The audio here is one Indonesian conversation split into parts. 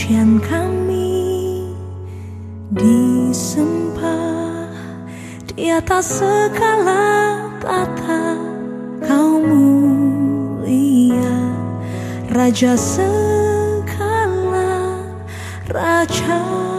pujian kami disembah di atas segala tata. Kau mulia, Raja segala raja.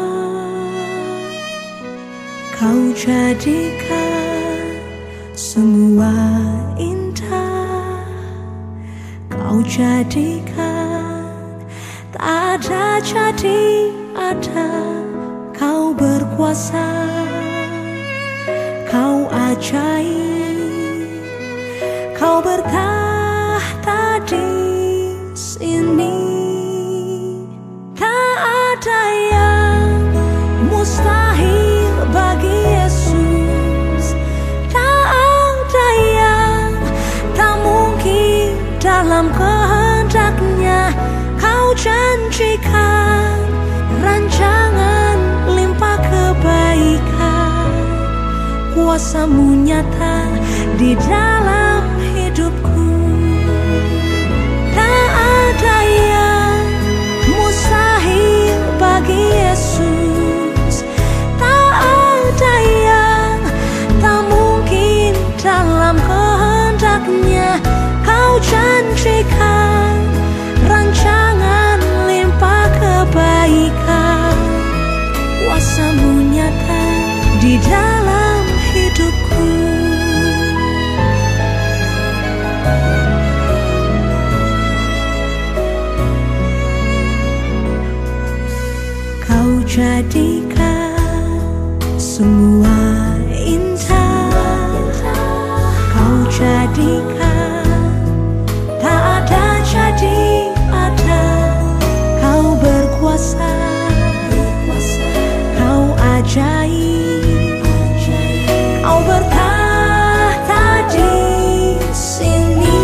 Kau jadikan semua indah, Kau jadikan tak ada jadi ada. Kau berkuasa, Kau ajaib, Kau bertahta di sini. Tak ada yang mustahil bagi Yesus, tak ada yang tak mungkin dalam kehendak-Nya. Kau janjikan rancangan limpah kebaikan, kuasa-Mu nyata di dalam hidupku. Tak ada yang mustahil bagi Yesus, tak ada yang tak mungkin dalam kehendak-Nya. Kau janjikan rancangan limpah kebaikan, kuasa-Mu nyata di dalam hidupku. Kau jadikan semua indah, Kau jadikan tak ada jadi ada. Kau berkuasa, Kau ajaib, Kau bertahta di sini.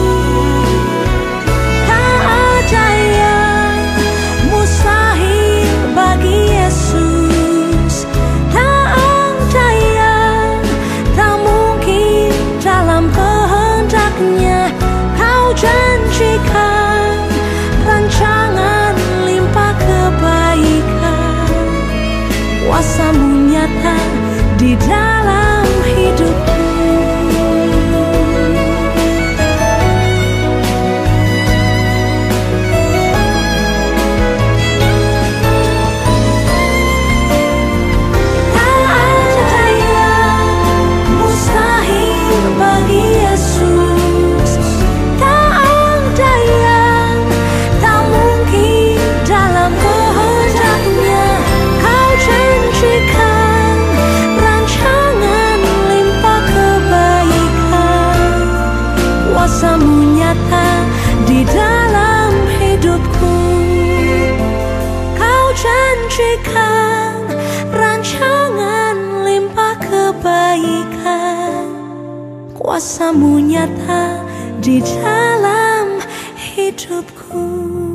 Tak ada yang mustahil bagi Yesus, tak ada yang tak mungkin dalam kehendak-Nya. Kau janjikan rancangan limpah kebaikan, kuasa-Mu nyata di dalam hidupku. Tak ada yang mustahil bagi Yesus, tak ada yang tak mungkin dalam kehendak-Nya. Kau janjikan rancangan limpah kebaikan, kuasa-Mu nyata di dalam hidupku. Kau janjikan rancangan limpah kebaikan, kuasa-Mu nyata di dalam hidupku.